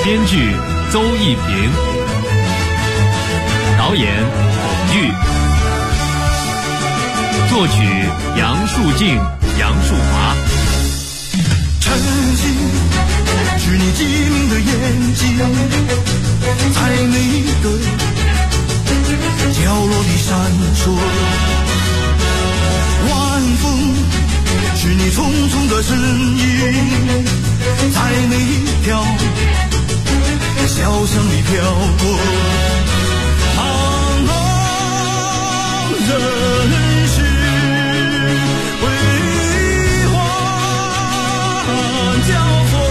编剧邹一平，导演孔玉，作曲杨树静、杨树华。 晨曦是你机灵的眼睛，在每个角落里闪烁。晚风是你匆匆的身影，在每条小巷里飘过。茫茫人世辉煌交错，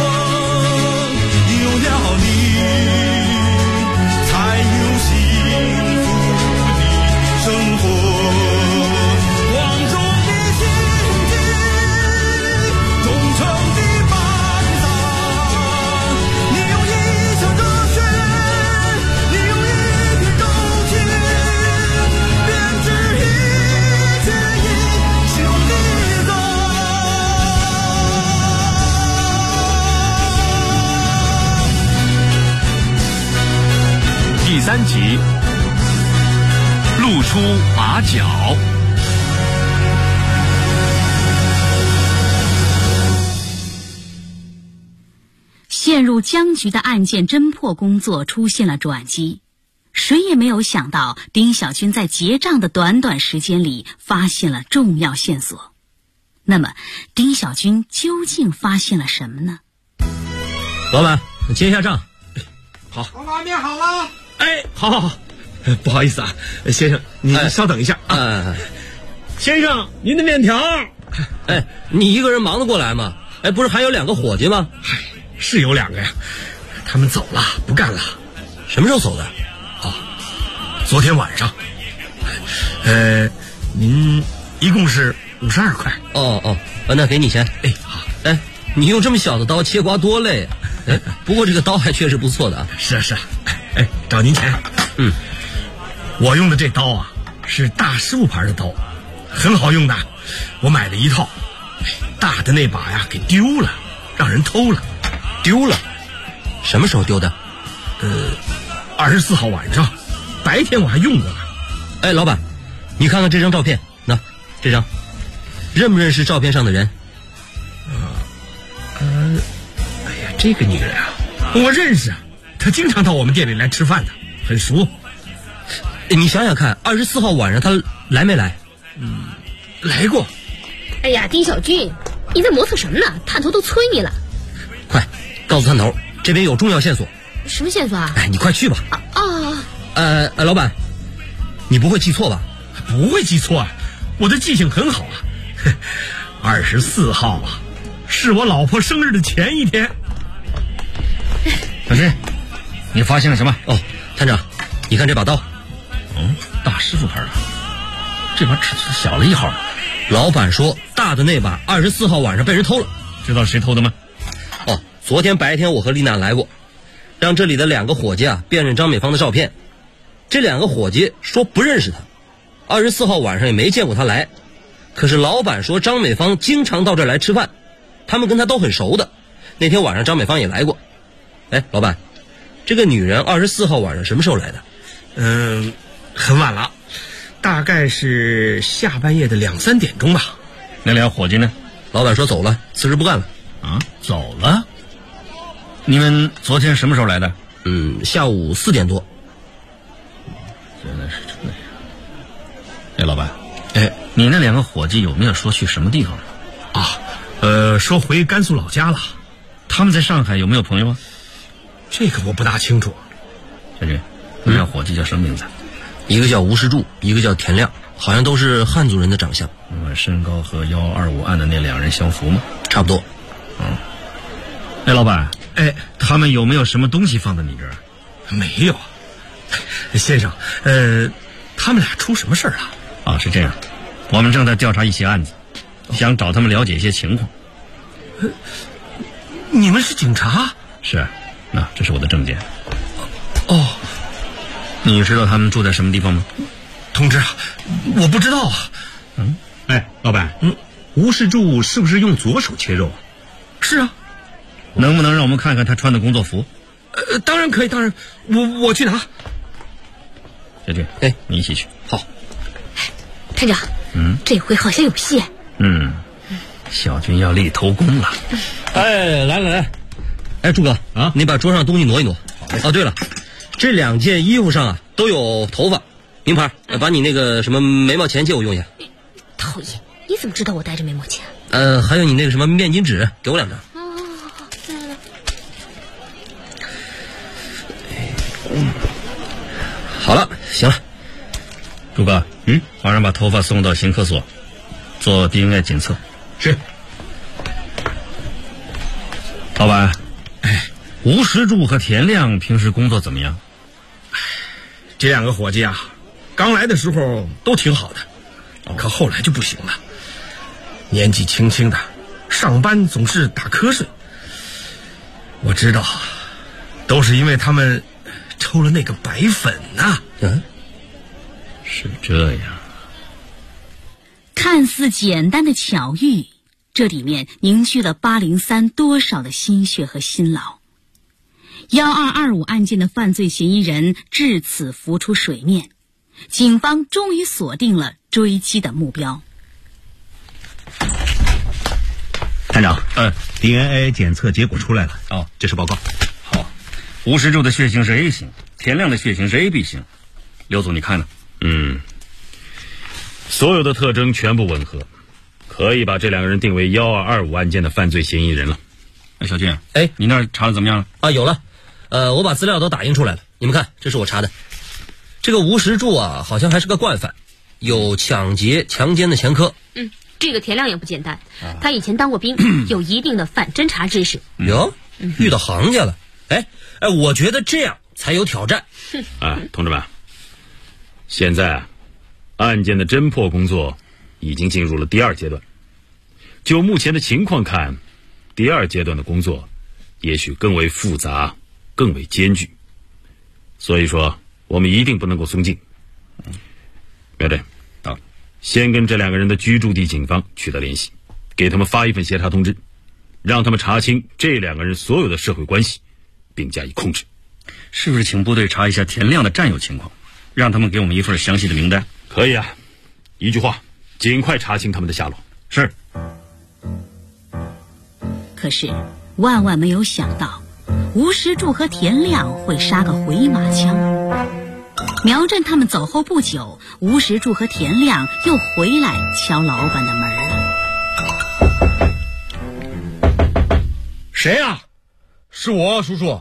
有了你才有幸福的生活。广州的心境，忠诚的班长，你用一腔热血，你用一片柔情，编织一阙英雄的歌。 第3集，露出马脚。 陷入僵局的案件侦破工作出现了转机，谁也没有想到丁小军在结账的短短时间里发现了重要线索。那么丁小军究竟发现了什么呢？ 老板，结一下账。 好，拉面好了。 哎，好，不好意思啊，先生，你稍等一下啊。先生，您的面条。哎，你一个人忙得过来吗？哎，不是还有2个伙计吗？ 嗨，是有2个呀，他们走了，不干了。 什么时候走的？ 昨天晚上。您一共是52块。 哦，那给你钱。 哎，好。 哎，你用这么小的刀切瓜多累啊！哎，不过这个刀还确实不错的啊。 是啊。哎，找您钱。我用的这刀啊，是大师傅牌的刀，很好用的。我买了一套，大的那把呀给丢了，让人偷了。 丢了？什么时候丢的 ？24号晚上，白天我还用过呢。 哎，老板，你看看这张照片，那这张，认不认识照片上的人？ 哎呀，这个女人啊，我认识啊，她经常到我们店里来吃饭的，很熟。 你想想看，24号晚上她来没来？ 来过。 哎呀，丁小军，你在磨蹭什么呢？探头都催你了。 快，告诉探头，这边有重要线索。 什么线索啊？ 哎，你快去吧。老板，你不会记错吧？ 不会记错啊，我的记性很好啊。24号啊，是我老婆生日的前一天。 小军，你发现了什么？ 探长，你看这把刀。 大师傅牌的，这把尺寸小了1号。 老板说大的那把24号晚上被人偷了。 知道谁偷的吗？ 昨天白天我和丽娜来过，让这里的2个伙计辨认张美芳的照片。这2个伙计说不认识她，24号晚上也没见过她来。可是老板说张美芳经常到这儿来吃饭，他们跟她都很熟的。那天晚上张美芳也来过。哎，老板，这个女人24号晚上什么时候来的？ 很晚了，大概是下半夜的2、3点钟吧。 那2伙计呢？ 老板说走了，辞职不干了。 走了？你们昨天什么时候来的？ 下午4点多。 原来是这样。哎，老板，你那2个伙计有没有说去什么地方？ 说回甘肃老家了。 他们在上海有没有朋友啊？ 这个我不大清楚。 小军，那2伙计叫什么名字？ 一个叫吴世柱，一个叫田亮，好像都是汉族人的长相。 身高和125案的那2人相符吗？ 差不多。 哎，老板，他们有没有什么东西放在你这儿？ 没有。先生，他们俩出什么事儿了？ 是这样，我们正在调查一起案子，想找他们了解一些情况。 你们是警察？ 是，这是我的证件。你知道他们住在什么地方吗？ 同志，我不知道啊。 哎，老板，吴世柱是不是用左手切肉啊？ 是啊。 能不能让我们看看他穿的工作服？ 当然可以，当然，我去拿。 小军，你一起去。 好。 团长，这回好像有戏。 小军要立头功了。 来，哎，朱哥啊，你把桌上东西挪一挪。哦，对了，这2件衣服上啊都有头发，名牌，把你那个什么眉毛钱借我用一下。 讨厌，你怎么知道我带着眉毛钱？ 还有你那个什么面巾纸，给我2张。好了，行了。 朱哥，马上把头发送到刑科所做 DNA 检测。 是。 老板，吴石柱和田亮平时工作怎么样？ 这2个伙计啊，刚来的时候都挺好的，可后来就不行了。年纪轻轻的，上班总是打瞌睡。我知道，都是因为他们抽了那个白粉呐。 是这样。 看似简单的巧遇，这里面凝聚了803多少的心血和辛劳。1225案件的犯罪嫌疑人至此浮出水面，警方终于锁定了追击的目标。 探长，DNA 检测结果出来了。这是报告。 好，吴石柱的血型是 A 型，田亮的血型是 AB 型。刘总，你看呢？ 所有的特征全部吻合，可以把这2个人定为1225案件的犯罪嫌疑人了。 小俊，你那儿查的怎么样了？ 啊，有了。我把资料都打印出来了，你们看，这是我查的。这个吴石柱啊，好像还是个惯犯，有抢劫、强奸的前科。 这个田亮也不简单，他以前当过兵，有一定的反侦查知识。 哟，遇到行家了。我觉得这样才有挑战。 同志们，现在案件的侦破工作已经进入了第2阶段。就目前的情况看，第2阶段的工作也许更为复杂，更为艰巨。所以说，我们一定不能够松劲。苗队，先跟这2个人的居住地警方取得联系，给他们发一份协查通知，让他们查清这2个人所有的社会关系，并加以控制。 是不是请部队查一下田亮的战友情况，让他们给我们一份详细的名单？ 可以啊，一句话，尽快查清他们的下落。 是。 可是万万没有想到，吴石柱和田亮会杀个回马枪。苗振他们走后不久，吴石柱和田亮又回来敲老板的门了。 谁啊？是我，叔叔。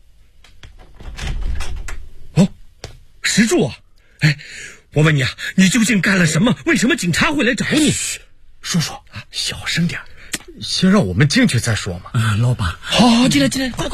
石柱啊，我问你啊，你究竟干了什么？为什么警察会来找你？ 叔叔啊，小声点，先让我们进去再说嘛。 老板，好，进来，快！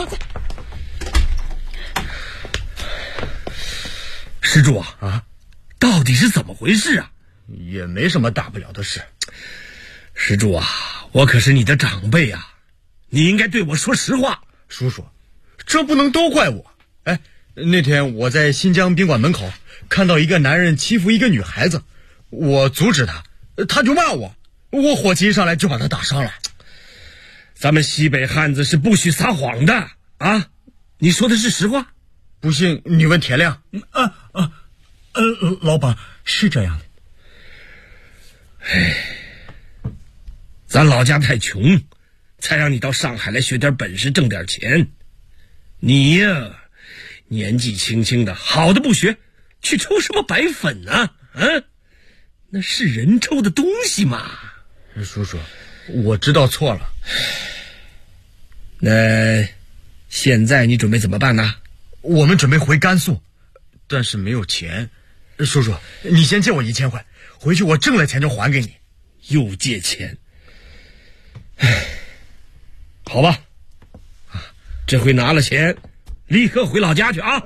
石柱啊，到底是怎么回事啊？ 也没什么大不了的事。 石柱啊，我可是你的长辈啊，你应该对我说实话。 叔叔，这不能都怪我。那天我在新疆宾馆门口看到一个男人欺负一个女孩子，我阻止他，他就骂我伙计一上来就把他打伤了。 咱们西北汉子是不许撒谎的啊！你说的是实话？ 不信你问田亮。 老板是这样的。咱老家太穷，才让你到上海来学点本事，挣点钱。你呀，年纪轻轻的，好的不学，去抽什么白粉啊？那是人抽的东西嘛。 叔叔，我知道错了。 那现在你准备怎么办呢？ 我们准备回甘肃，但是没有钱。叔叔，你先借我1000块，回去我挣了钱就还给你。 又借钱？好吧，这回拿了钱，立刻回老家去啊！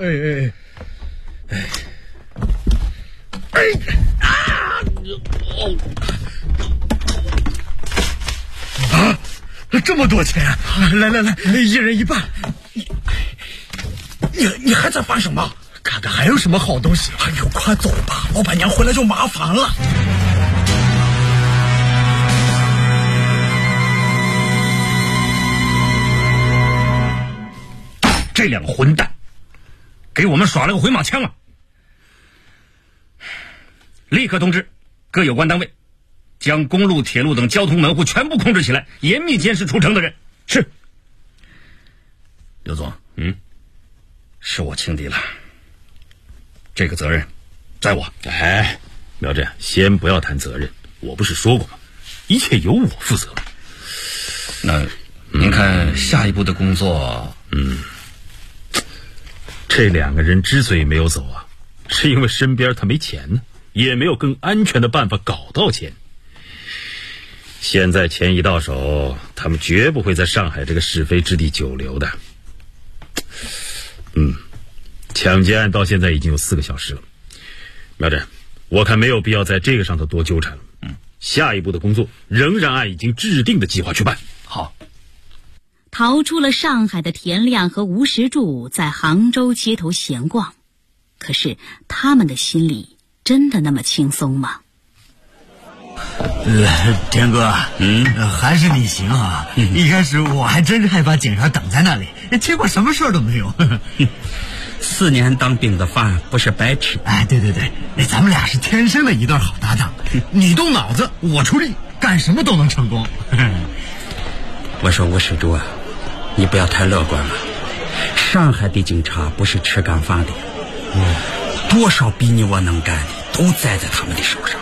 这么多钱！来，一人1半。你还在烦什么？看看还有什么好东西。哎呦，快走吧，老板娘回来就麻烦了。 这两个混蛋给我们耍了个回马枪啊！立刻通知各有关单位，将公路、铁路等交通门户全部控制起来，严密监视出城的人。是。刘总，是我轻敌了，这个责任在我。 哎，苗振，先不要谈责任，我不是说过吗？一切由我负责。 那您看下一步的工作？ 这两个人之所以没有走啊，是因为身边他没钱呢，也没有更安全的办法搞到钱。现在钱一到手，他们绝不会在上海这个是非之地久留的。抢劫案到现在已经有4个小时了，苗振，我看没有必要在这个上头多纠缠了。下一步的工作仍然按已经制定的计划去办。 好。 逃出了上海的田亮和吴石柱在杭州街头闲逛，可是他们的心里真的那么轻松吗？ 田哥，还是你行啊！一开始我还真是害怕警察等在那里，结果什么事都没有。 4年当兵的饭不是白吃。 哎，对，咱们俩是天生的一对好搭档，你动脑子，我出力，干什么都能成功。 我说吴石柱啊，你不要太乐观了。上海的警察不是吃干饭的，多少比你我能干的都栽在他们的手上。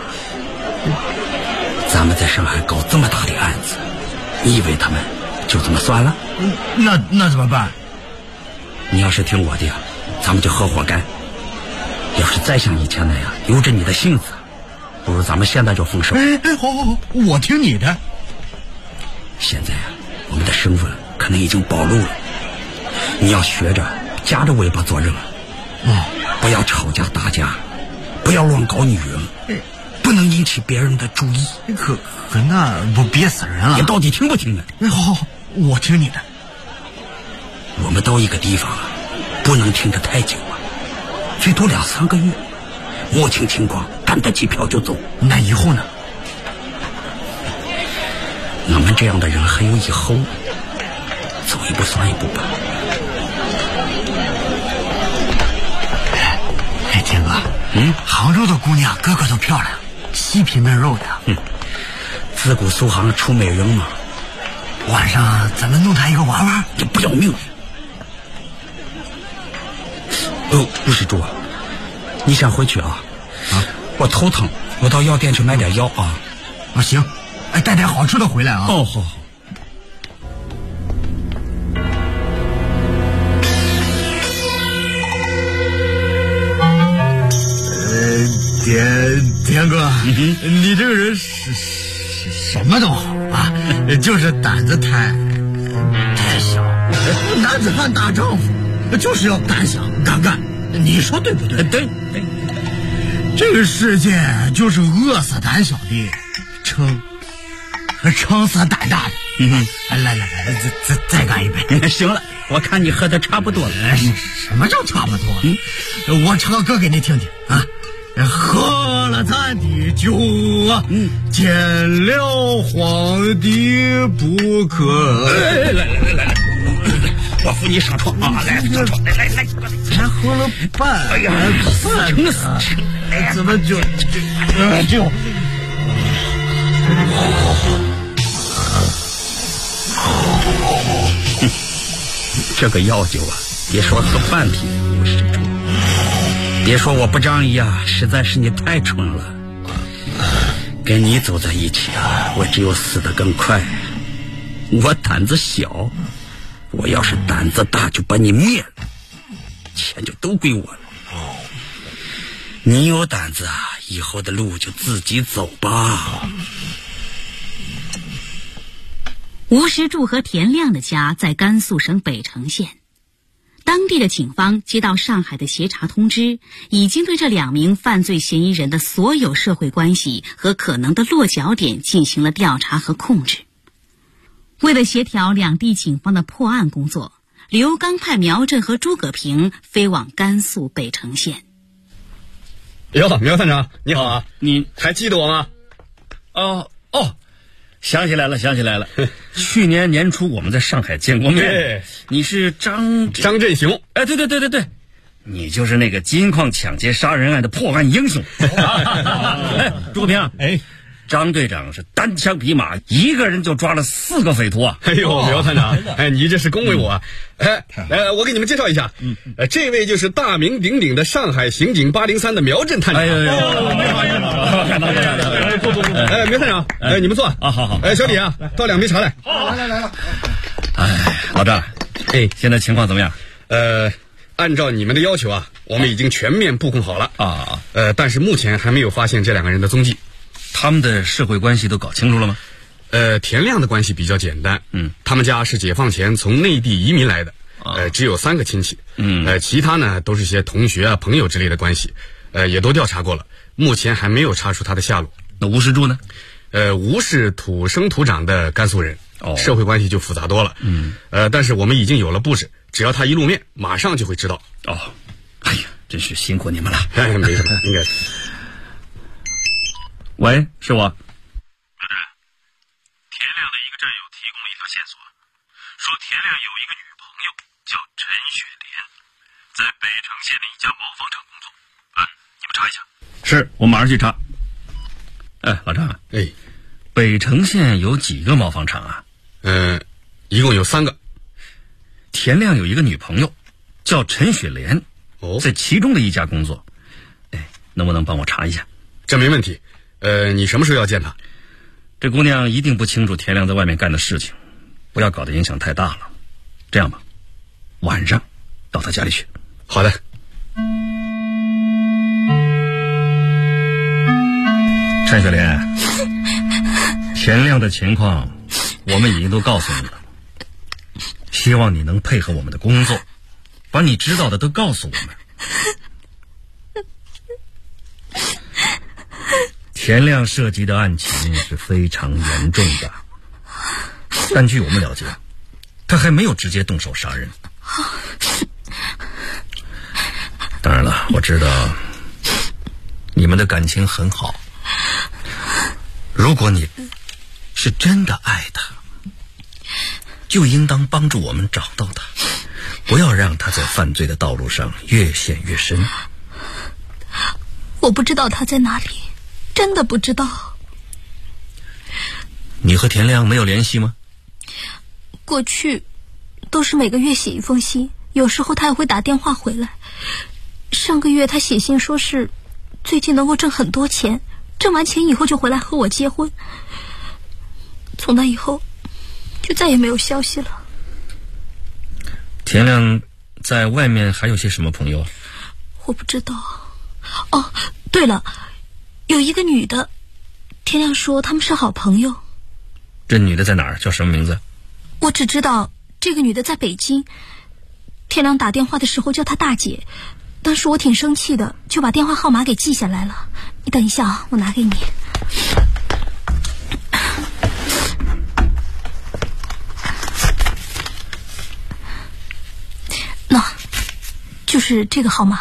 咱们在上海搞这么大的案子，你以为他们就这么算了？ 那怎么办？ 你要是听我的呀，咱们就合伙干。要是再像以前那样由着你的性子，不如咱们现在就分手。 好，我听你的。 现在啊，我们的身份可能已经暴露了，你要学着夹着尾巴做人，不要吵架打架，不要乱搞女人，不能引起别人的注意。 可那不憋死人了？ 你到底听不听啊？ 好，我听你的。 我们到一个地方啊，不能停得太久啊，最多2-3个月，摸清情况，赶得机票就走。 那以后呢？ 我们这样的人还有以后，走一步算一步吧。 哎，田哥，杭州的姑娘个个都漂亮，细皮嫩肉的。 自古苏杭出美人嘛。 晚上咱们弄她一个玩玩， 你不要命。吴石柱啊，你先回去啊。我头疼，我到药店去买点药啊。 行，带点好吃的回来啊。 好。 田哥，你这个人是什么都好啊，就是胆子太小。男子汉大丈夫就是要胆小敢干，你说对不对？ 对。 这个世界就是饿死胆小的，撑死胆大的。来，再干一杯。 行了，我看你喝的差不多了。 什么叫差不多？我唱个歌给你听听啊。喝了咱的酒啊，见了皇帝不可。 来，我扶你上床啊！来，上床，来， 才喝了半，哎呀，怎么就这个药酒啊，别说喝半瓶，吴石柱，别说我不仗义啊，实在是你太蠢了。跟你走在一起啊，我只有死得更快。我胆子小，我要是胆子大就把你灭了，钱就都归我了。你有胆子啊，以后的路就自己走吧。 吴石柱和田亮的家在甘肃省北城县，当地的警方接到上海的协查通知，已经对这2名犯罪嫌疑人的所有社会关系和可能的落脚点进行了调查和控制。为了协调两地警方的破案工作，刘刚派苗振和诸葛平飞往甘肃北城县。 哟，苗探长，你好啊！你还记得我吗？ 想起来了，去年年初我们在上海见过面。你是张振雄？ 哎，对，你就是那个金矿抢劫杀人案的破案英雄。哎，朱国平， 哎， 张队长是单枪匹马，一个人就抓了4个匪徒啊！ 哎呦，苗探长，哎，你这是恭维我啊！我给你们介绍一下，这位就是大名鼎鼎的上海刑警803的苗振探长。 哎呦，看到坐，苗探长，你们坐啊， 好。 小李啊，倒2杯茶来。 好，来。 哎，老张，现在情况怎么样？ 按照你们的要求啊，我们已经全面布控好了啊。 但是目前还没有发现这2个人的踪迹。 他们的社会关系都搞清楚了吗？ 田亮的关系比较简单，他们家是解放前从内地移民来的，只有3个亲戚，其他呢都是些同学啊、朋友之类的关系，也都调查过了，目前还没有查出他的下落。 那吴世柱呢？ 吴是土生土长的甘肃人，社会关系就复杂多了，但是我们已经有了布置，只要他一露面，马上就会知道。 哎呀，真是辛苦你们了。 没什么，应该。 喂，是我。 苗队，田亮的一个战友提供了一条线索，说田亮有一个女朋友叫陈雪莲，在北城县的一家毛纺厂工作。你们查一下。 是，我马上去查。老张，北城县有几个毛纺厂啊？ 一共有3个。 田亮有一个女朋友叫陈雪莲，在其中的一家工作。能不能帮我查一下？ 这没问题。你什么时候要见她？ 这姑娘一定不清楚田亮在外面干的事情，不要搞得影响太大了。这样吧，晚上到她家里去。 好的。 陈雪莲，田亮的情况我们已经都告诉你了，希望你能配合我们的工作，把你知道的都告诉我们。田亮涉及的案情是非常严重的，但据我们了解，他还没有直接动手杀人。当然了，我知道你们的感情很好，如果你是真的爱他，就应当帮助我们找到他，不要让他在犯罪的道路上越陷越深。 我不知道他在哪里，真的不知道。 你和田亮没有联系吗？ 过去都是每个月写一封信，有时候他也会打电话回来。上个月他写信说是最近能够挣很多钱，挣完钱以后就回来和我结婚。从那以后就再也没有消息了。 田亮在外面还有些什么朋友啊？ 我不知道。哦，对了，有一个女的，田亮说他们是好朋友。 这女的在哪儿？叫什么名字？ 我只知道这个女的在北京。田亮打电话的时候叫她大姐，当时我挺生气的，就把电话号码给记下来了。你等一下啊，我拿给你。那就是这个号码。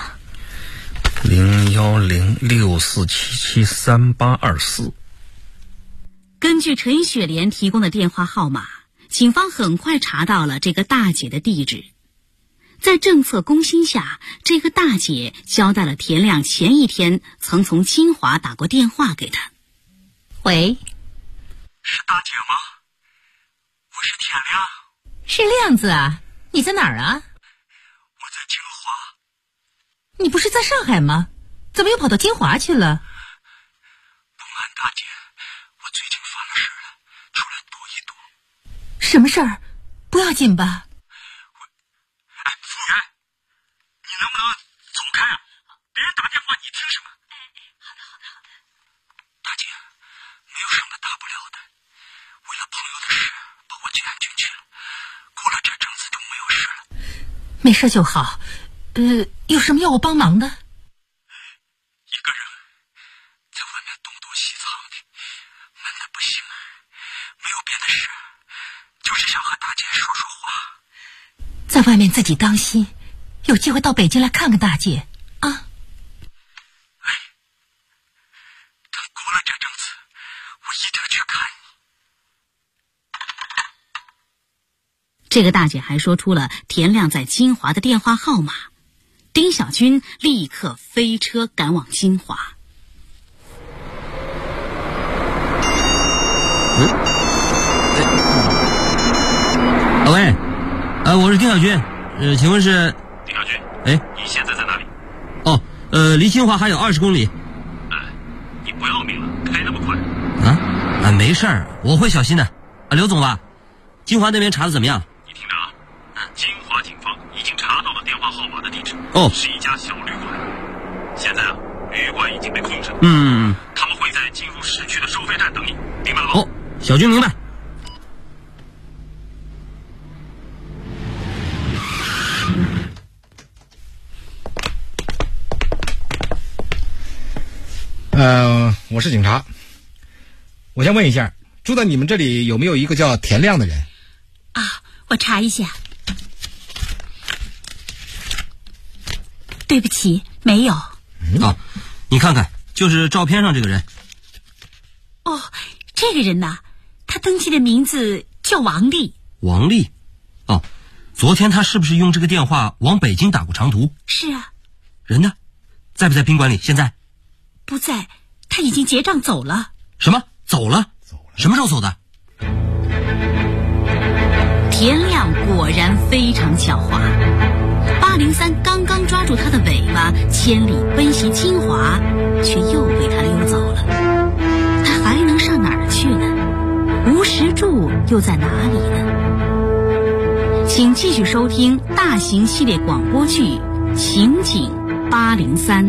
01064773824。 根据陈雪莲提供的电话号码，警方很快查到了这个大姐的地址。在政策攻心下，这个大姐交代了田亮前一天曾从金华打过电话给他。 喂， 是大姐吗？我是田亮。 是亮子啊，你在哪儿啊？ 我在金华。 你不是在上海吗？怎么又跑到金华去了？ 不瞒大姐，我最近犯了事了，出来躲一躲。 什么事儿？不要紧吧？ 服务员，你能不能走开啊？别人打电话你听什么？ 好的。 大姐，没有什么大不了的，为了朋友的事把我接安进去了，过了这阵子就没有事了。 没事就好。有什么要我帮忙的？ 一个人在外面东躲西藏的，闷得不行，没有别的事，就是想和大姐说说话。 在外面自己当心，有机会到北京来看看大姐啊。 等过了这阵子，我一定去看你。 这个大姐还说出了田亮在金华的电话号码。丁小军立刻飞车赶往金华。 喂，我是丁小军，请问是？ 丁小军，你现在在哪里？ 哦，离金华还有20公里。 你不要命了，开那么快？ 没事儿，我会小心的。刘总吧，金华那边查的怎么样？ 你听着啊，金华警方已经查到了电话号码的地址，是一家小旅馆。现在旅馆已经被控制了。他们会在进入市区的收费站等你，明白了吗？ 小军明白。 我是警察。我先问一下，住在你们这里有没有一个叫田亮的人？ 我查一下。对不起，没有。 你看看，就是照片上这个人。 这个人呢，他登记的名字叫王丽。 王丽？昨天他是不是用这个电话往北京打过长途？ 是啊。 人呢？在不在宾馆里？现在？ 不在，他已经结账走了。 什么？走了？什么时候走的？ 田亮果然非常狡猾。803刚刚抓住他的尾巴，千里奔袭金华，却又被他溜走了。他还能上哪儿去呢？吴石柱又在哪里呢？请继续收听大型系列广播剧《刑警803》。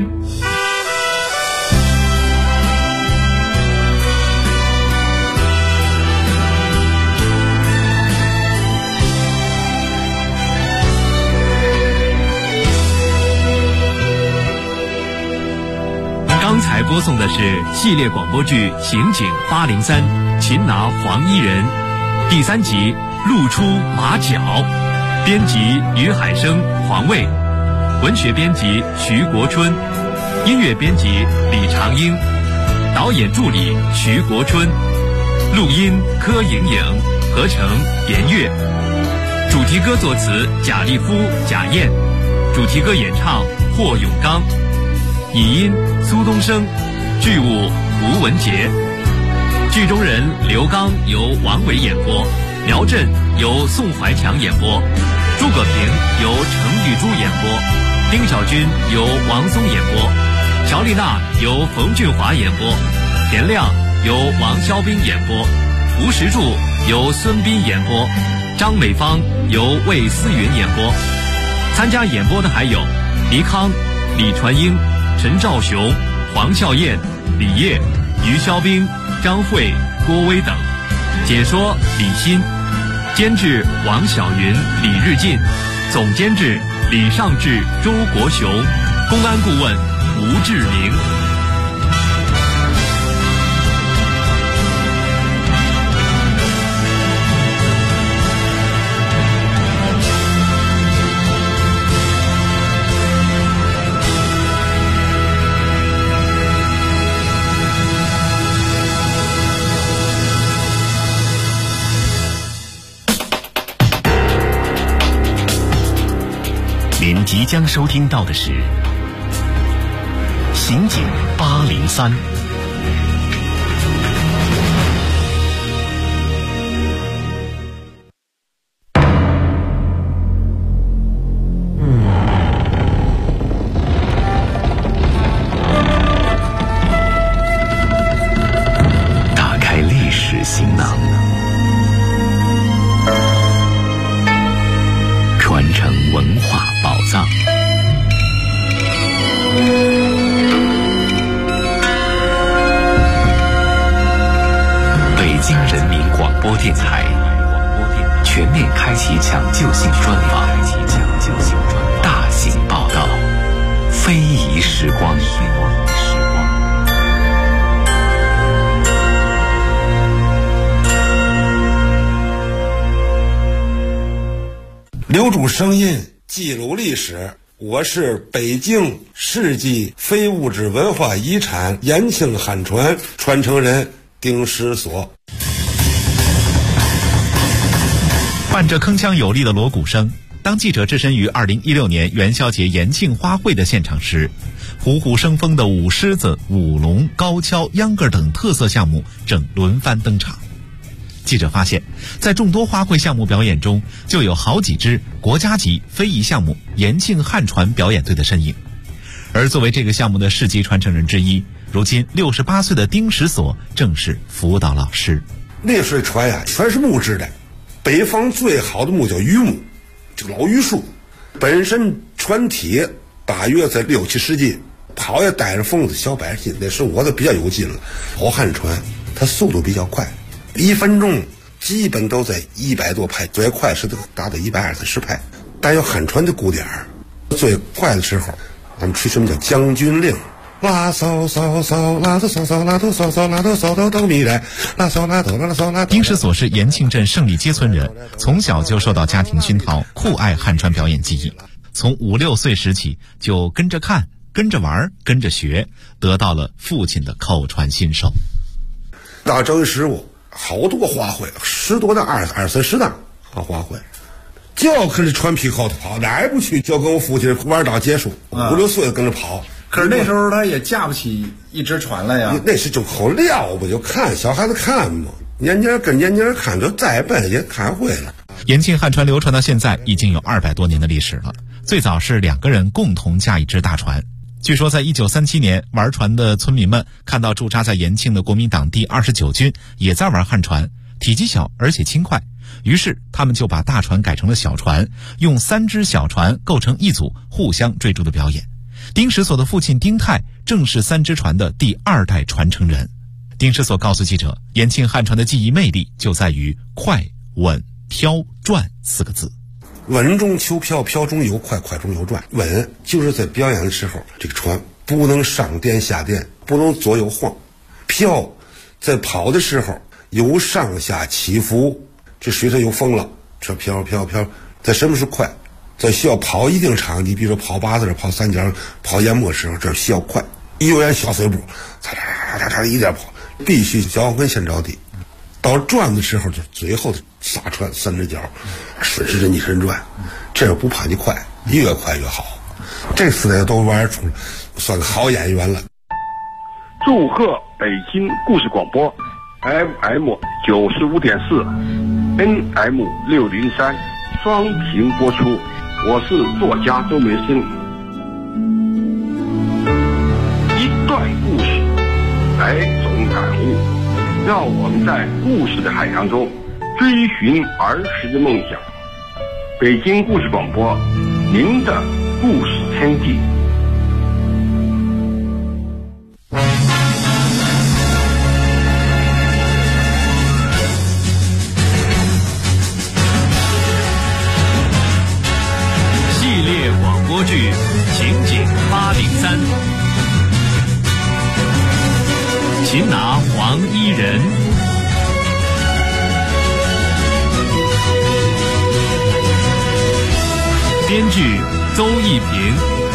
刚才播送的是系列广播剧《刑警803》，擒拿黄衣人，第3集露出马脚，编辑于海生、黄卫，文学编辑徐国春，音乐编辑李长英，导演助理徐国春，录音柯莹莹，合成严月，主题歌作词贾立夫、贾燕，主题歌演唱霍永刚，拟音苏东升，剧务吴文杰，剧中人刘刚由王伟演播，苗震由宋怀强演播，诸葛平由程玉珠演播，丁小军由王松演播，乔丽娜由冯俊华演播，田亮由王肖兵演播，吴石柱由孙斌演播，张美芳由魏思云演播。参加演播的还有倪康、李传英、陈兆雄、黄笑燕、李烨、于肖兵、张慧、郭威等。解说李欣，监制王晓云、李日进，总监制李尚志、周国雄，公安顾问吴志明。 您即将收听到的是《刑警803》。打开历史行囊，传承文化宝藏。北京人民广播电台全面开启抢救性专访，大型报道，非遗时光。 留住声音，记录历史。我是北京世纪非物质文化遗产延庆汉船传承人丁石锁。 伴着铿锵有力的锣鼓声，当记者置身于2016年元宵节延庆花卉的现场时，虎虎生风的舞狮子、舞龙、高跷、秧歌等特色项目正轮番登场。记者发现，在众多花卉项目表演中，就有好几支国家级非遗项目延庆汉传表演队的身影。而作为这个项目的世级传承人之一，如今68岁的丁石锁正是辅导老师。 那时候船呀，全是木质的，北方最好的木叫榆木，这个老榆树，本身船体大约在6、7世纪，跑也带着风子小百姓，那时候我都比较有劲了。跑汉船，它速度比较快，1分钟基本都在100多拍，最快是达到120、130拍。但有汉船的鼓点最快的时候，咱们吹什么叫将军令。拉骚骚骚，拉骚骚骚，拉哆骚骚，拉哆骚哆哆咪来，拉骚拉哆拉骚拉。 丁石锁是延庆镇胜利街村人，从小就受到家庭熏陶，酷爱汉传表演技艺。从5、6岁时起，就跟着看、跟着玩、跟着学，得到了父亲的口传心授。 大正师傅好多花卉，10多档、20、30档花卉。就要跟着船皮后头跑，哪儿也不去，就跟我父亲玩到结束，5、6岁跟着跑。 可是那时候他也架不起一只船来呀。 那是就口撂不就看小孩子看嘛，年年跟年年看，就再笨也看会了。 延庆汉传流传到现在已经有200多年的历史了。最早是2个人共同驾一只大船。据说在1937年，玩船的村民们看到驻扎在延庆的国民党第29军也在玩汉船，体积小而且轻快，于是他们就把大船改成了小船，用3只小船构成一组，互相追逐的表演。丁石锁的父亲丁泰正是3只船的第2代传承人。丁石锁告诉记者，延庆汉传的技艺魅力就在于快、稳、飘、转4个字。 稳中求飘，飘中有快，快中有转。稳就是在表演的时候，这个船不能上颠下颠，不能左右晃。飘在跑的时候有上下起伏，这水上有风了，这飘飘飘。在什么是快？在需要跑一定场地，比如说跑8字、跑3角、跑淹没时候，这需要快，有点小碎步，嚓嚓嚓嚓一点跑，必须脚跟先着地。到转的时候，就最后的刹船3只脚，顺时针逆时针转，这不怕你快，越快越好。这4代都玩出了，算个好演员了。 祝贺北京故事广播 FM 95.4 NM 603双屏播出。我是作家周梅生。一段故事，来种感悟，让我们在故事的海洋中追寻儿时的梦想。北京故事广播，您的故事天地。 播剧《刑警803》，擒拿黄衣人。编剧邹一平，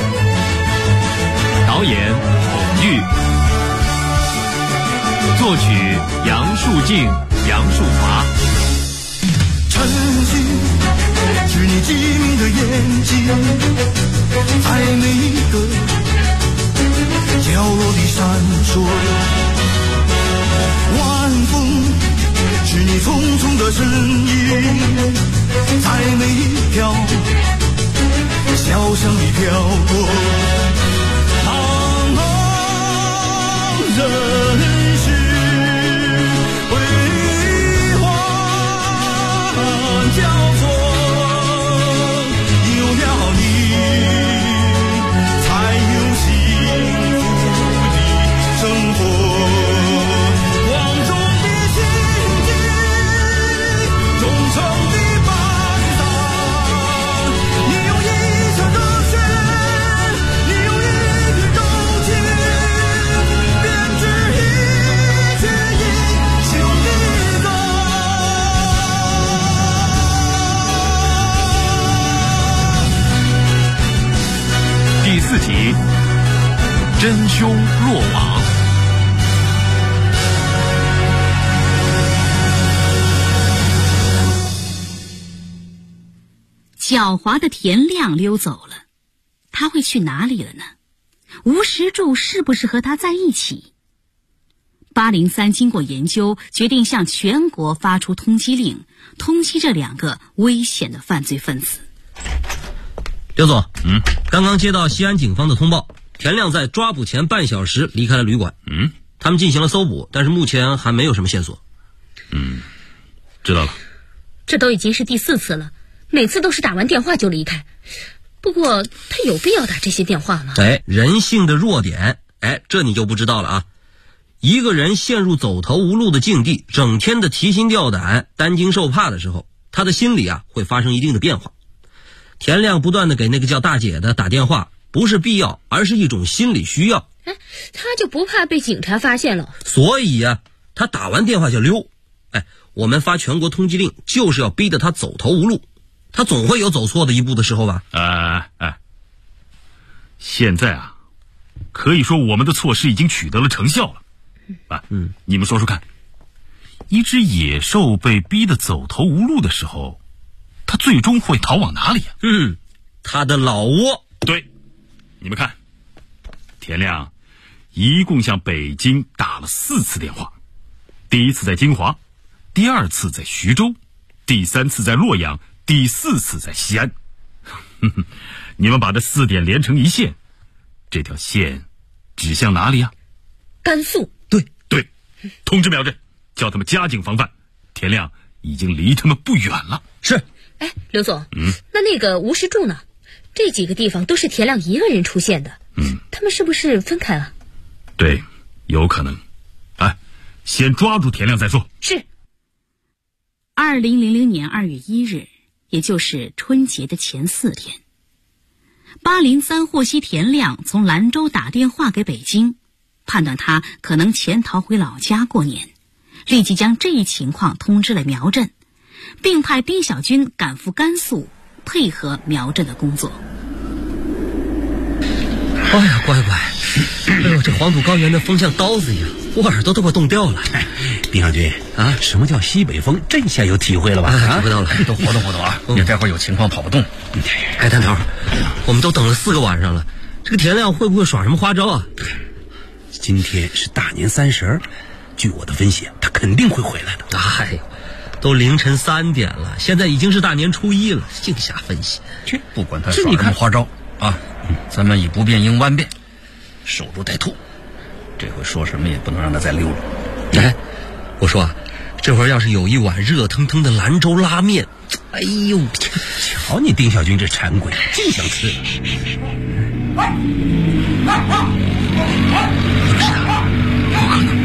导演孔玉，作曲杨树静、杨树华。 曾经是你机灵的眼睛，在每一个角落里闪烁。晚风是你匆匆的身影，在每一条小巷里飘过。茫茫人世辉煌交错，有了你才有幸福的生活。光中的心境，忠诚的伴郎，你有一腔热血，你有一片柔情，编织一曲英雄的歌。 第4集，真凶落网。 狡猾的田亮溜走了，他会去哪里了呢？吴石柱是不是和他在一起？803经过研究，决定向全国发出通缉令，通缉这2个危险的犯罪分子。 刘总，刚刚接到西安警方的通报，田亮在抓捕前半小时离开了旅馆。他们进行了搜捕，但是目前还没有什么线索。 知道了。 这都已经是第4次了，每次都是打完电话就离开。不过他有必要打这些电话吗？ 人性的弱点，这你就不知道了啊。一个人陷入走投无路的境地，整天的提心吊胆、担惊受怕的时候，他的心理会发生一定的变化。田亮不断的给那个叫大姐的打电话，不是必要，而是一种心理需要。 他就不怕被警察发现了？ 所以他打完电话就溜。我们发全国通缉令，就是要逼得他走投无路。他总会有走错的一步的时候吧？ 现在可以说我们的措施已经取得了成效了。你们说说看，一只野兽被逼得走投无路的时候，它最终会逃往哪里呀？ 它的老窝。 对，你们看，田亮一共向北京打了4次电话，第1次在金华，第2次在徐州，第3次在洛阳，第4次在西安。你们把这4点连成一线，这条线指向哪里呀？ 甘肃。 对，通知苗阵，叫他们加紧防范。田亮已经离他们不远了。 是。 刘总，那个吴石柱呢？这几个地方都是田亮一个人出现的。他们是不是分开了？ 对，有可能。先抓住田亮再说。 是。 2000年2月1日，也就是春节的前4天，803获悉田亮从兰州打电话给北京，判断他可能潜逃回老家过年，立即将这一情况通知了苗阵，并派丁小军赶赴甘肃，配合苗阵的工作。 乖，这黄土高原的风像刀子一样，我耳朵都快冻掉了。 丁小军什么叫西北风？这下有体会了吧？ 体会到了， 都活动啊！你待会儿有情况跑不动。 探头，我们都等了4个晚上了，这个田亮会不会耍什么花招啊？ 今天是大年30，据我的分析，他肯定会回来的。 都凌晨3点了，现在已经是大年初1了，净瞎分析。 不管他耍什么花招咱们以不变应万变，守株待兔。这回说什么也不能让他再溜了。 我说这会儿要是有一碗热腾腾的兰州拉面， 瞧你丁小军这馋鬼，净想吃。 不可能。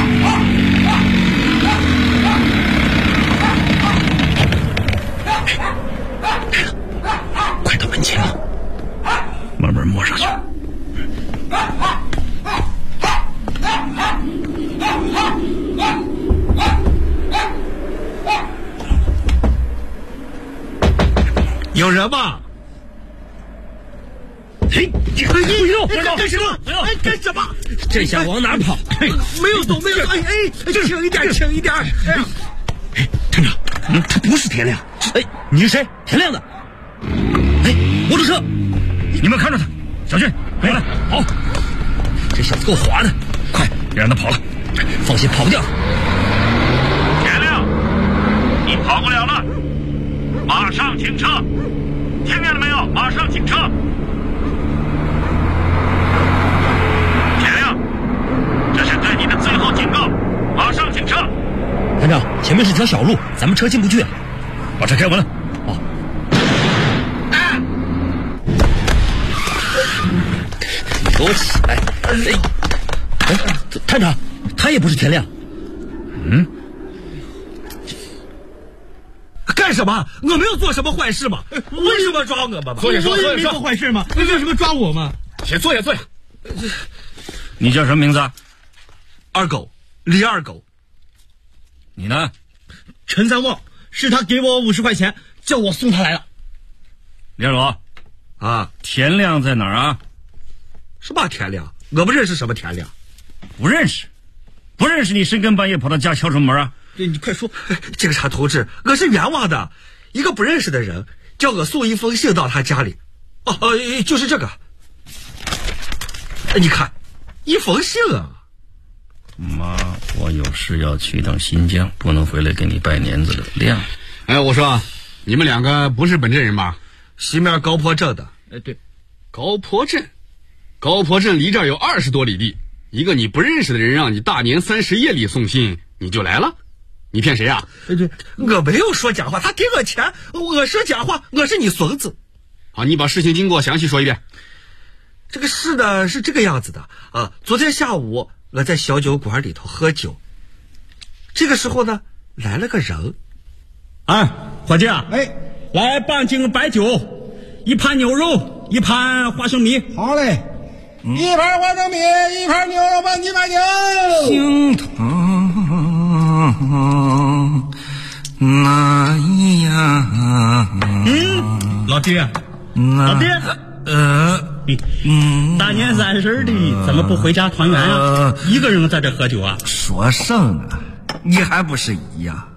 快到门前了，慢慢摸上去。 有人吗？干什么？干什么？ 这下往哪跑？ 没有动。轻一点。 团长，他不是田亮。 你是谁？田亮的。摩托车， 你们看着他。小俊，过来，跑！ 这小子够滑的， 快，别让他跑了。 放心，跑不掉。 田亮，你跑不了了，马上停车！听见了没有？马上停车！田亮，这是对你的最后警告，马上停车！ 团长，前面是条小路，咱们车进不去。 把车开完了。 给我起来！探长，他也不是田亮。 干什么？我没有做什么坏事嘛？为什么抓我嘛？ 坐下说， 我也没做坏事嘛？为什么抓我嘛？ 先坐下。你叫什么名字？ 二狗，李二狗。 你呢？ 陈三旺，是他给我50块钱，叫我送他来了。 李二狗，田亮在哪儿啊？ 什么田亮？我不认识什么田亮。 不认识？你深更半夜跑到家敲什么门啊？ 你快说！警察同志，我是冤枉的。一个不认识的人， 叫我送一封信到他家里。哦，就是这个。你看，一封信啊。 妈，我有事要去趟新疆，不能回来给你拜年子了。亮， 哎，我说，你们两个不是本镇人吧？ 西面高坡镇的。 哎，对，高坡镇离这儿有20多里地。一个你不认识的人让你大年30夜里送信，你就来了？你骗谁啊？ 对，我没有说假话，他给我钱，我说假话，我是你孙子。 好，你把事情经过详细说一遍。 这个事呢是这个样子的啊，昨天下午我在小酒馆里头喝酒，这个时候呢来了个人。 伙计啊，来半斤白酒，1盘牛肉，1盘花生米。 好嘞，1盘花生米，1盘牛肉，半斤白酒。 心疼那样。 老弟，大年30的怎么不回家团圆啊？一个人在这喝酒啊？ 说甚啊，你还不是一样？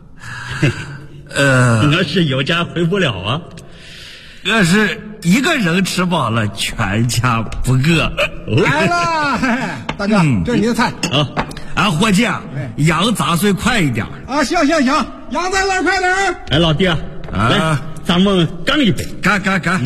我是有家回不了啊。 我是一个人吃饱了，全家不饿。 来了，大哥，这是你的菜啊，伙计，羊杂碎快一点啊！行，羊在那快点。 哎，老弟啊，来，咱们干一杯， 干。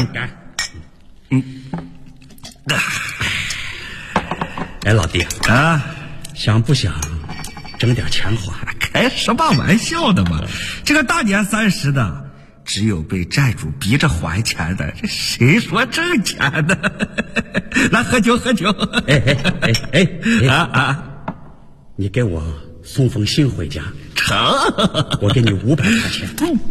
哎，老弟啊，想不想挣点钱花？ 开什么玩笑的嘛！这个大年30的，只有被债主逼着还钱的，这谁说挣钱的？来喝酒。 你给我送封信回家， 成， 我给你500块钱。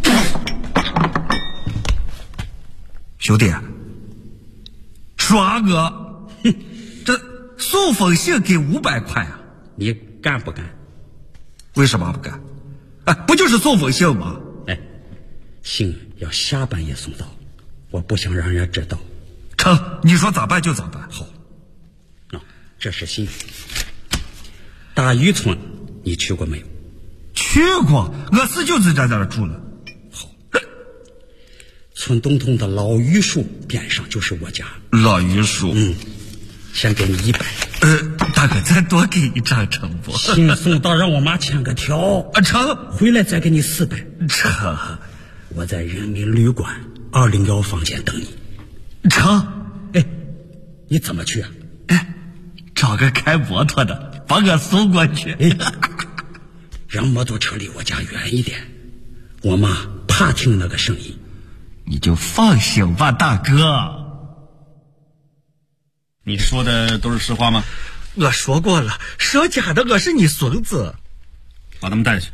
兄弟，抓我！这送封信给500块啊？ 你干不干？ 为什么不干？不就是送封信吗？ 信要下半夜送到，我不想让人知道。 成，你说咋办就咋办。 好，这是信。大峪村你去过没有？ 去过，我是就是在那儿住了。 好，村东头的老榆树边上就是我家。 老榆树， 先给你100。 大哥，再多给一张成不？ 信送到，让我妈签个条。 成， 回来再给你400。 成， 我在人民旅馆201房间等你。 成， 你怎么去啊？ 找个开摩托的把我送过去。 让摩托车离我家远一点，我妈怕听那个声音。 你就放心吧，大哥。 你说的都是实话吗？ 我说过了，说假的我是你孙子。 把他们带去。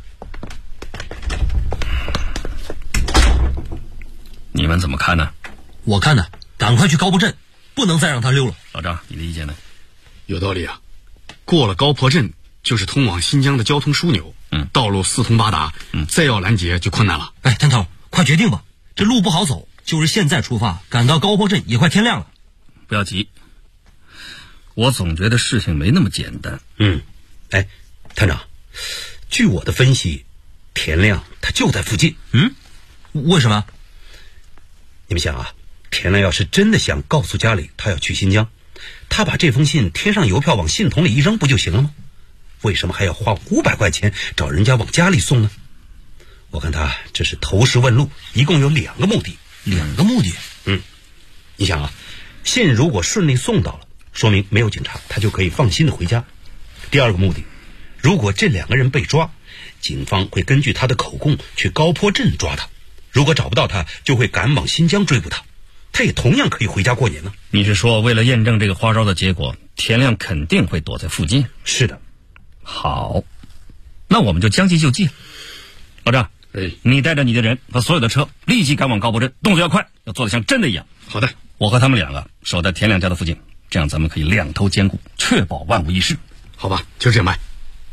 你们怎么看呢？ 我看呢，赶快去高坡镇，不能再让他溜了。 老张，你的意见呢？ 有道理啊，过了高坡镇就是通往新疆的交通枢纽，道路四通八达，再要拦截就困难了。 哎，探头，快决定吧，这路不好走，就是现在出发，赶到高坡镇也快天亮了。 不要急，我总觉得事情没那么简单。 探长，据我的分析，田亮他就在附近。 为什么？ 你们想啊，田亮要是真的想告诉家里他要去新疆，他把这封信贴上邮票往信筒里一扔不就行了吗？为什么还要花500块钱找人家往家里送呢？我看他这是投石问路，一共有2个目的。 2个目的？ 你想啊，信如果顺利送到了，说明没有警察，他就可以放心的回家。第2个目的，如果这2个人被抓，警方会根据他的口供去高坡镇抓他，如果找不到他，就会赶往新疆追捕他，他也同样可以回家过年呢。 你是说为了验证这个花招的结果，田亮肯定会躲在附近？ 是的。 好，那我们就将计就计。老张，你带着你的人和所有的车立即赶往高坡镇，动作要快，要做得像真的一样。 好的， 我和他们2个守在田亮家的附近，这样咱们可以2头兼顾，确保万无一失。 好吧，就这样办。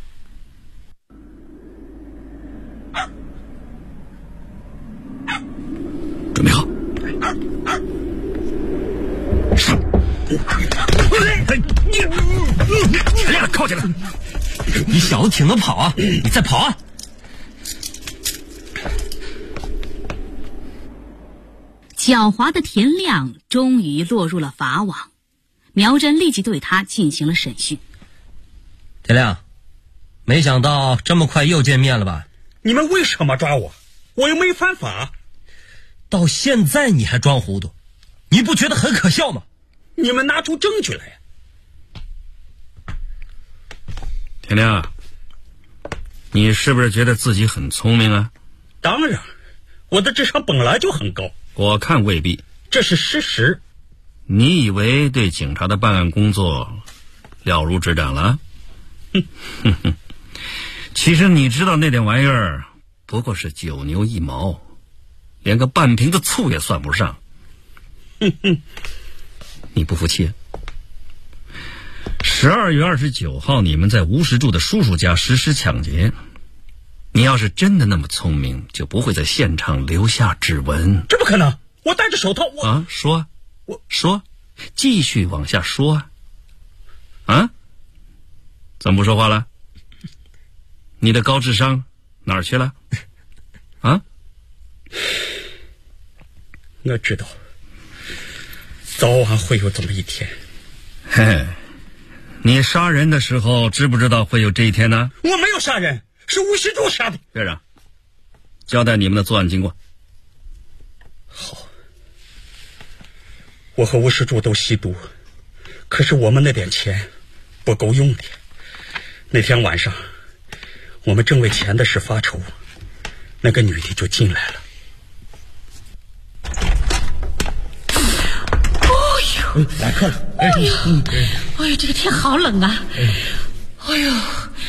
准备好，上！田亮，靠近了！ 你小子挺能跑啊！你再跑啊！ 狡猾的田亮终于落入了法网，苗真立即对他进行了审讯。 田亮，没想到这么快又见面了吧？ 你们为什么抓我？我又没犯法。 到现在你还装糊涂，你不觉得很可笑吗？ 你们拿出证据来呀！ 田亮，你是不是觉得自己很聪明啊？ 当然，我的智商本来就很高。 我看未必， 这是事实。 你以为对警察的办案工作了如指掌了？其实你知道那点玩意儿不过是9牛1毛，连个半瓶的醋也算不上。你不服气？12月29号你们在吴石柱的叔叔家实施抢劫，你要是真的那么聪明，就不会在现场留下指纹。 这不可能，我戴着手套。 说，继续往下说啊！怎么不说话了？你的高智商哪儿去了？啊？ 我知道，早晚会有这么一天。 嘿，你杀人的时候知不知道会有这一天呢？ 我没有杀人，是吴石柱杀的。 队长，交代你们的作案经过。 好，我和吴石柱都吸毒，可是我们那点钱不够用的。那天晚上，我们正为钱的事发愁，那个女的就进来了。 来客了。 哎呦，这个天好冷啊！哎呦，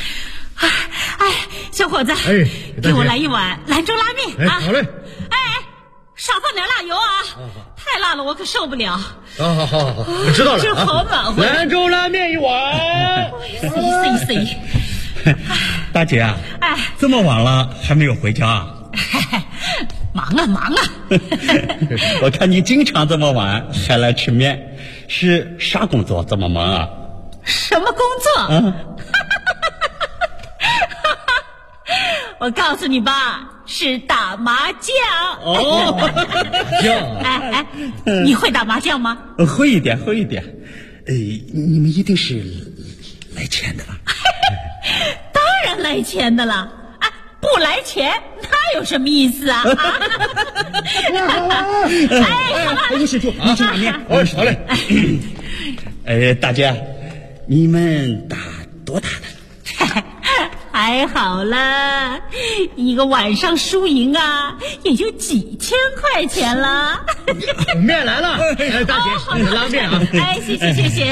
小伙子，给我来一碗兰州拉面啊！ 好嘞。 少放点辣油啊！太辣了，我可受不了。 好，我知道了。 这好暖和。 兰州拉面一碗。 塞。 大姐啊，这么晚了还没有回家啊？ 忙啊！ 我看你经常这么晚还来吃面，是啥工作这么忙啊？ 什么工作？我告诉你吧，是打麻将。你会打麻将吗？ 会一点。你们一定是来钱的吧？ 当然来钱的了。不来钱，那有什么意思啊？好了， 吴石柱，你去拿面。好嘞。大姐，你们打多大的？ 还好了，一个晚上输赢啊，也就几千块钱了。 面来了，大姐，拉面啊！ 谢谢。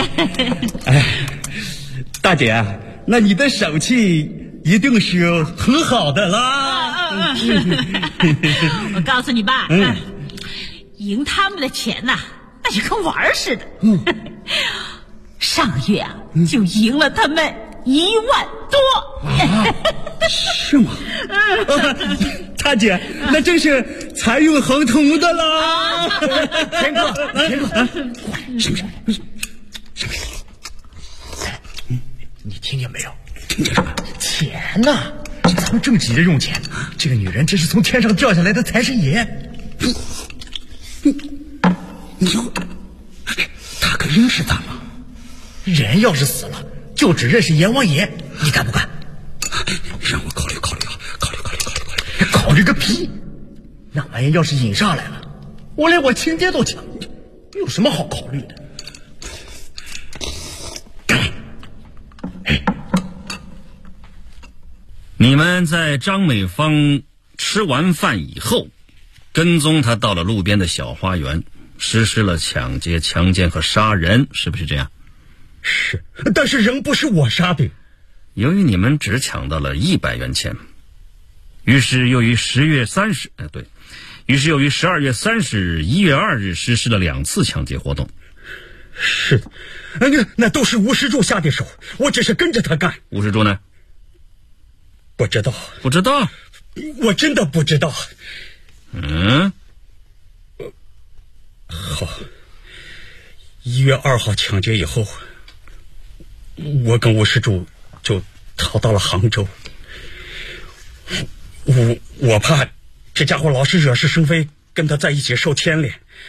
大姐，那你的手气一定是很好的啦。 我告诉你吧，赢他们的钱呐，那就跟玩似的。上个月啊，就赢了他们1万多。 是吗？大姐，那真是财运亨通的啦。 田哥， 什么？ 你听见没有？听见什么？钱呐！咱们正急着用钱，这个女人真是从天上掉下来的财神爷。 你说，他可认识咱吗？ 人要是死了，就只认识阎王爷，你敢不敢？ 让我考虑。 考虑个屁！那玩意要是引上来了，我连我亲爹都抢，有什么好考虑的？ 你们在张美芳吃完饭以后，跟踪她到了路边的小花园，实施了抢劫、强奸和杀人，是不是这样？ 是，但是人不是我杀的。 由于你们只抢到了100元钱，于是又于12月30日、1月2日实施了2次抢劫活动。 是的，那都是吴石柱下的手，我只是跟着他干。 吴石柱呢？ 不知道，我真的不知道。好，1月2号抢劫以后，我跟吴石柱就逃到了杭州。我怕这家伙老是惹是生非，跟他在一起受牵连，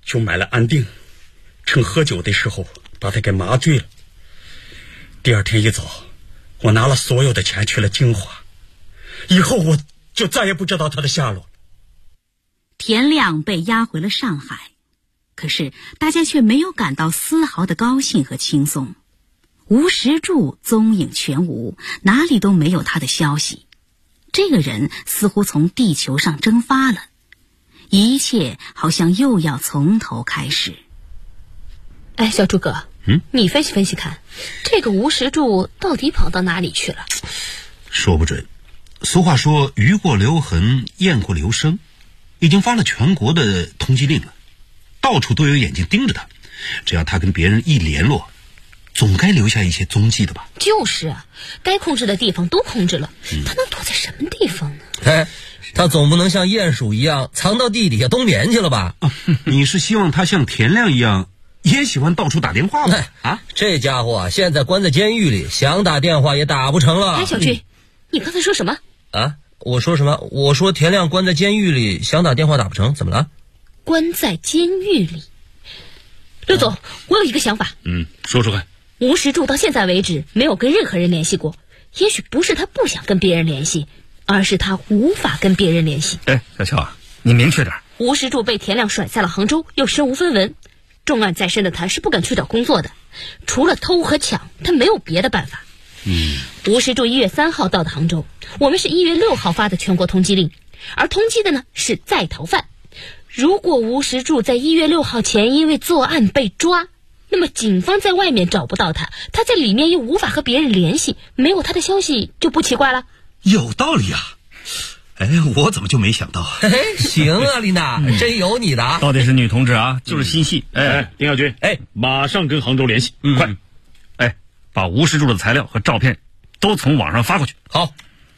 就买了安定，趁喝酒的时候把他给麻醉了。第二天一早，我拿了所有的钱去了金华，以后我就再也不知道他的下落了。 田亮被押回了上海，可是大家却没有感到丝毫的高兴和轻松。吴石柱踪影全无，哪里都没有他的消息。这个人似乎从地球上蒸发了，一切好像又要从头开始。 哎，小诸葛，你分析分析看，这个吴石柱到底跑到哪里去了？ 说不准。俗话说鱼过留痕，雁过留声，已经发了全国的通缉令了，到处都有眼睛盯着他。只要他跟别人一联络，总该留下一些踪迹的吧？ 就是啊，该控制的地方都控制了，他能躲在什么地方呢？ 哎，他总不能像鼹鼠一样藏到地底下冬眠去了吧？ 你是希望他像田亮一样也喜欢到处打电话吗？啊， 这家伙现在关在监狱里，想打电话也打不成了。 哎，小军，你刚才说什么？ 啊，我说什么？我说田亮关在监狱里，想打电话打不成，怎么了？ 关在监狱里。刘总，我有一个想法。 说说看。 吴石柱到现在为止没有跟任何人联系过，也许不是他不想跟别人联系，而是他无法跟别人联系。 哎，小乔啊，你明确点。 吴石柱被田亮甩在了杭州，又身无分文，重案在身的他是不敢去找工作的，除了偷和抢，他没有别的办法。吴石柱1月3号到的杭州，我们是1月6号发的全国通缉令，而通缉的呢是在逃犯。如果吴石柱在1月6号前因为作案被抓，那么警方在外面找不到他，他在里面又无法和别人联系，没有他的消息就不奇怪了。 有道理啊！哎，我怎么就没想到？ 嘿，行啊，丽娜，真有你的。 到底是女同志啊，就是心细。 丁小军，马上跟杭州联系，快！ 把吴石柱的材料和照片都从网上发过去。 好。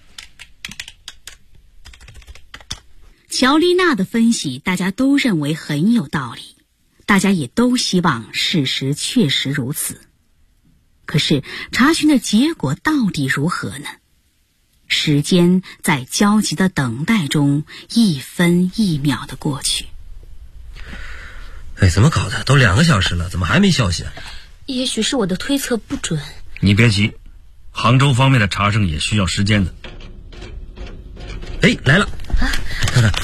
乔丽娜的分析大家都认为很有道理，大家也都希望事实确实如此。可是查询的结果到底如何呢？时间在焦急的等待中一分一秒的过去。 哎，怎么搞的？都2个小时了，怎么还没消息啊？ 也许是我的推测不准。 你别急，杭州方面的查证也需要时间的。 哎，来了，看看。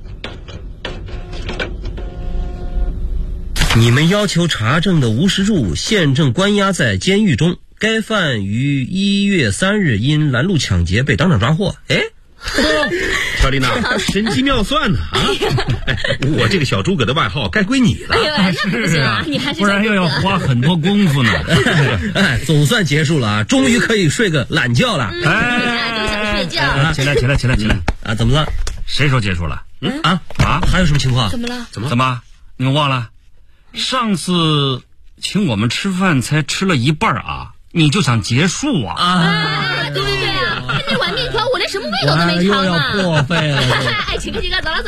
你们要求查证的吴石柱现正关押在监狱中，该犯于1月3日因拦路抢劫被当场抓获。哎， 乔丽娜，神机妙算呢啊！我这个小诸葛的外号该归你了。 那可不行啊，你还是不然又要花很多功夫呢。 哎，总算结束了啊，终于可以睡个懒觉了。 都想睡觉。 起来啊！怎么了？ 谁说结束了？ 还有什么情况？ 怎么了？ 怎么？你们忘了？上次请我们吃饭才吃了一半啊，你就想结束啊？ 对啊，那碗面条我连什么味道都没尝又要破费了。 哎，请客，走了。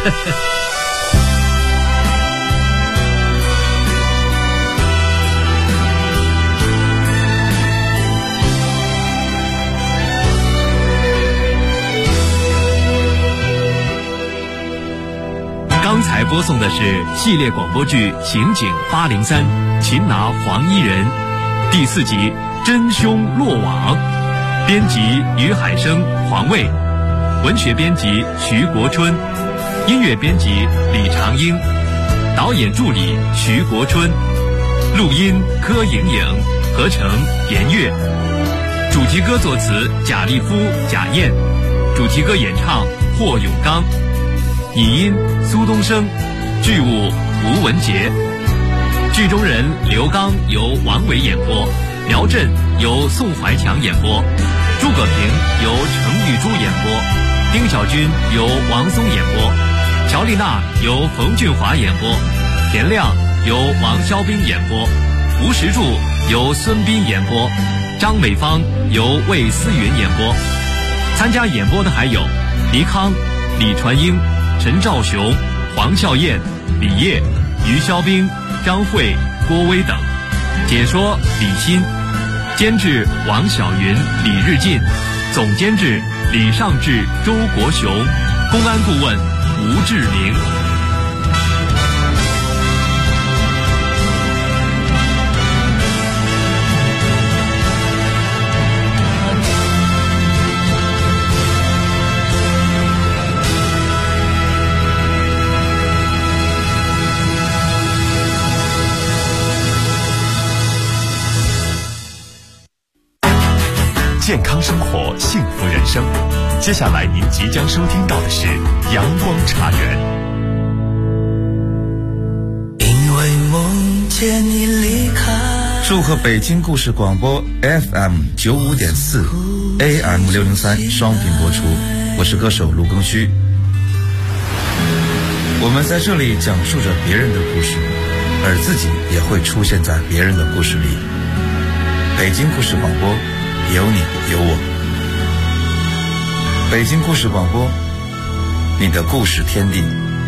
刚才播送的是系列广播剧《刑警803》，擒拿黄衣人，第4集真凶落网。编辑于海生、黄卫，文学编辑徐国春，音乐编辑李长英，导演助理徐国春，录音柯莹莹，合成严月，主题歌作词贾立夫、贾燕，主题歌演唱霍永刚，拟音苏东升，剧务吴文杰，剧中人刘刚由王伟演播，苗震由宋怀强演播，诸葛平由程玉珠演播，丁小军由王松演播，乔丽娜由冯俊华演播，田亮由王肖兵演播，吴石柱由孙斌演播，张美芳由魏思云演播。参加演播的还有倪康、李传英、陈兆雄、黄笑燕、李烨、于肖兵、张慧、郭威等。解说李欣，监制王晓云、李日进，总监制李尚志、周国雄，公安顾问吴志明。 健康生活，幸福人生。接下来您即将收听到的是阳光茶园。 因为梦见你离开。 祝贺北京故事广播 FM95.4 AM603 双频播出，我是歌手陆庚戌。我们在这里讲述着别人的故事，而自己也会出现在别人的故事里。北京故事广播，有你有我。北京故事广播，你的故事天地。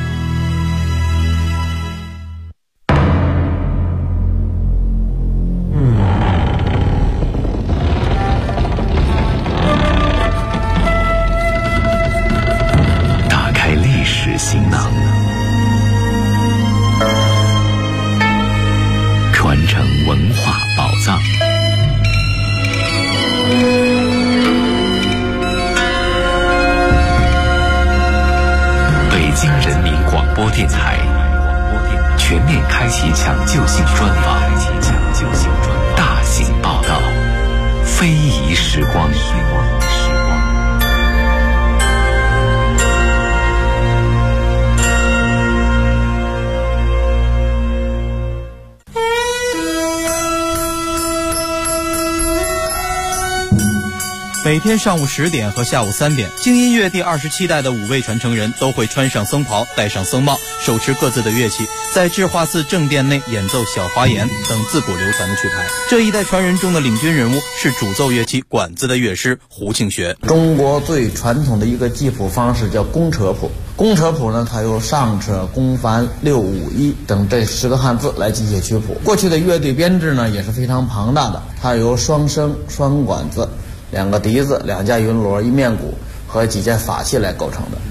打开历史行囊，传承文化宝藏。北京人民广播电台全面开启抢救性专访，大型报道，非遗时光。 每天上午10点和下午3点，京音乐第27代的5位传承人都会穿上僧袍，戴上僧帽，手持各自的乐器，在智化寺正殿内演奏小花言等自古流传的曲牌。这一代传人中的领军人物是主奏乐器管子的乐师胡庆学。 中国最传统的一个记谱方式叫公车谱。公车谱呢，它由上车、公繁、六五一等这10个汉字来记写曲谱。过去的乐队编制呢也是非常庞大的，它由双笙、双管子、2个笛子、2架云锣、1面鼓和几件法器来构成的。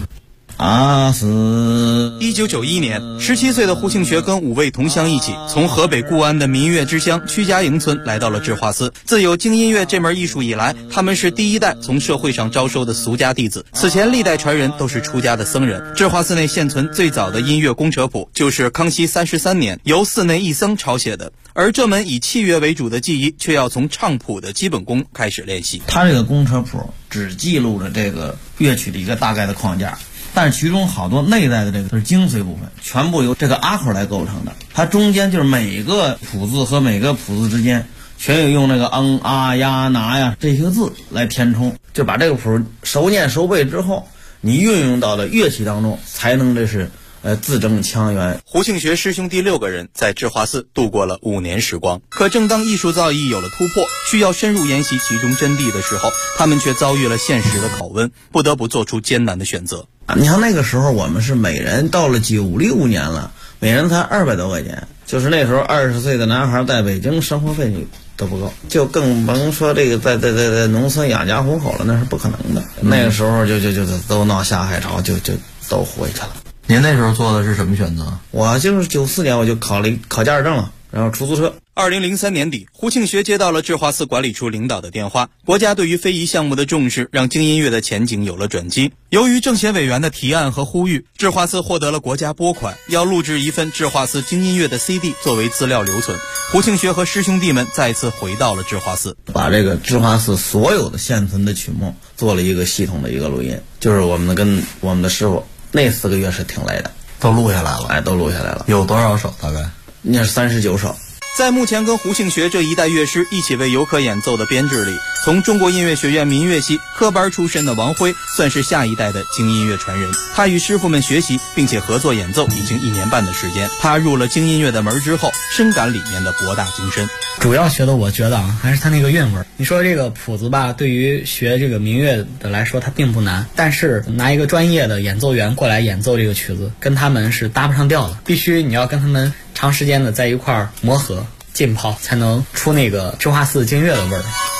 1991年，17岁的胡庆学跟5位同乡一起，从河北固安的民乐之乡屈家营村来到了智化寺。自有京音乐这门艺术以来，他们是第一代从社会上招收的俗家弟子。此前历代传人都是出家的僧人。智化寺内现存最早的音乐公车谱，就是康熙33年由寺内一僧抄写的。而这门以器乐为主的技艺，却要从唱谱的基本功开始练习。 它这个公车谱只记录了这个乐曲的一个大概的框架，但是其中好多内在的这个是精髓部分，全部由这个阿口来构成的。它中间就是每个谱字和每个谱字之间，全有用那个啊呀拿呀这些字来填充，就把这个谱熟念熟背之后，你运用到了乐器当中，才能这是字正腔圆。 胡庆学师兄弟6个人在智化寺度过了5年时光。可正当艺术造诣有了突破，需要深入研习其中真谛的时候，他们却遭遇了现实的拷问，不得不做出艰难的选择。 你看那个时候我们是每人到了96年了，每人才200多块钱，就是那时候20岁的男孩在北京生活费都不够，就更甭说这个在农村养家糊口了，那是不可能的。那个时候就都闹下海潮，就都回去了。 您那时候做的是什么选择？我就是94年我就考驾驶证了，然后出租车。 2003年底，胡庆学接到了智化寺管理处领导的电话，国家对于非遗项目的重视让京音乐的前景有了转机。由于政协委员的提案和呼吁，智化寺获得了国家拨款，要录制一份智化寺京音乐的 CD 作为资料留存。胡庆学和师兄弟们再次回到了智化寺， 把这个智化寺所有的现存的曲目做了一个系统的一个录音，就是我们跟我们的师傅那4个月是挺累的，都录下来了。都录下来了。有多少首？大概那是39首。 在目前跟胡庆学这一代乐师一起为游客演奏的编制里，从中国音乐学院民乐系科班出身的王辉算是下一代的京音乐传人。他与师傅们学习并且合作演奏已经1年半的时间。他入了京音乐的门之后，深感里面的博大精深。 主要学的我觉得还是他那个韵味。你说这个谱子吧，对于学这个民乐的来说它并不难，但是拿一个专业的演奏员过来演奏这个曲子，跟他们是搭不上调的。必须你要跟他们长时间的在一块儿磨合浸泡，才能出那个智化寺京乐的味儿。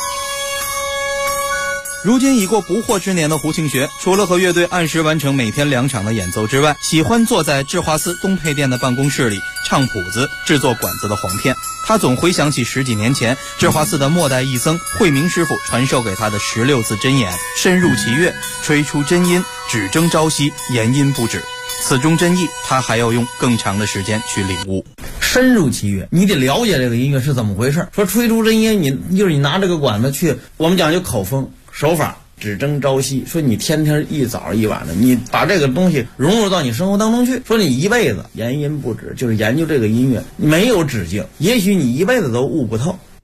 如今已过不惑之年的胡庆学，除了和乐队按时完成每天2场的演奏之外，喜欢坐在智化寺东配殿的办公室里唱谱子、制作管子的簧片。他总回想起10几年前智化寺的末代义僧慧明师傅传授给他的16字真言：深入其乐，吹出真音，只争朝夕，言音不止。 此中真意，他还要用更长的时间去领悟。 深入其乐，你得了解这个音乐是怎么回事。说吹出真音，你拿这个管子去，我们讲究口风手法，只争朝夕。说你天天一早一晚的，你把这个东西融入到你生活当中去。说你一辈子言音不止，就是研究这个音乐，没有止境。也许你一辈子都悟不透，